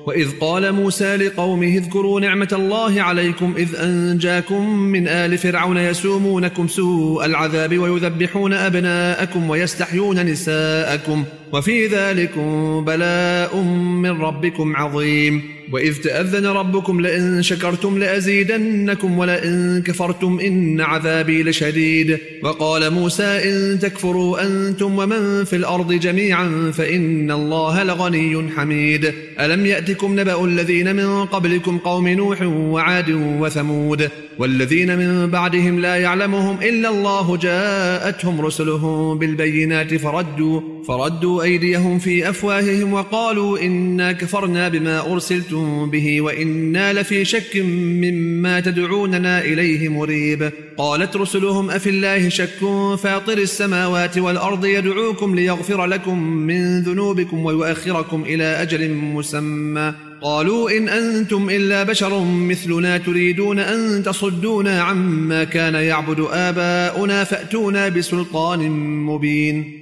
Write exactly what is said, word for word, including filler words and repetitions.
وإذ قال موسى لقومه اذكروا نعمة الله عليكم إذ أنجاكم من آل فرعون يسومونكم سوء العذاب ويذبحون أبناءكم ويستحيون نساءكم وفي ذلكم بلاء من ربكم عظيم. وإذ تأذن ربكم لئن شكرتم لأزيدنكم ولئن كفرتم إن عذابي لشديد. وقال موسى إن تكفروا أنتم ومن في الأرض جميعا فإن الله لغني حميد. ألم يأتكم نبأ الذين من قبلكم قوم نوح وعاد وثمود والذين من بعدهم لا يعلمهم إلا الله جاءتهم رسلهم بالبينات فردوا, فردوا أيديهم في أفواههم وقالوا إنا كفرنا بما أرسلتم به وإنا لفي شك مما تدعوننا إليه مريب. قالت رسلهم أفي الله شك فاطر السماوات والأرض يدعوكم ليغفر لكم من ذنوبكم ويؤخركم إلى أجل مسمى. قالوا إن أنتم إلا بشر مثلنا تريدون أن تصدونا عما كان يعبد آباؤنا فأتونا بسلطان مبين.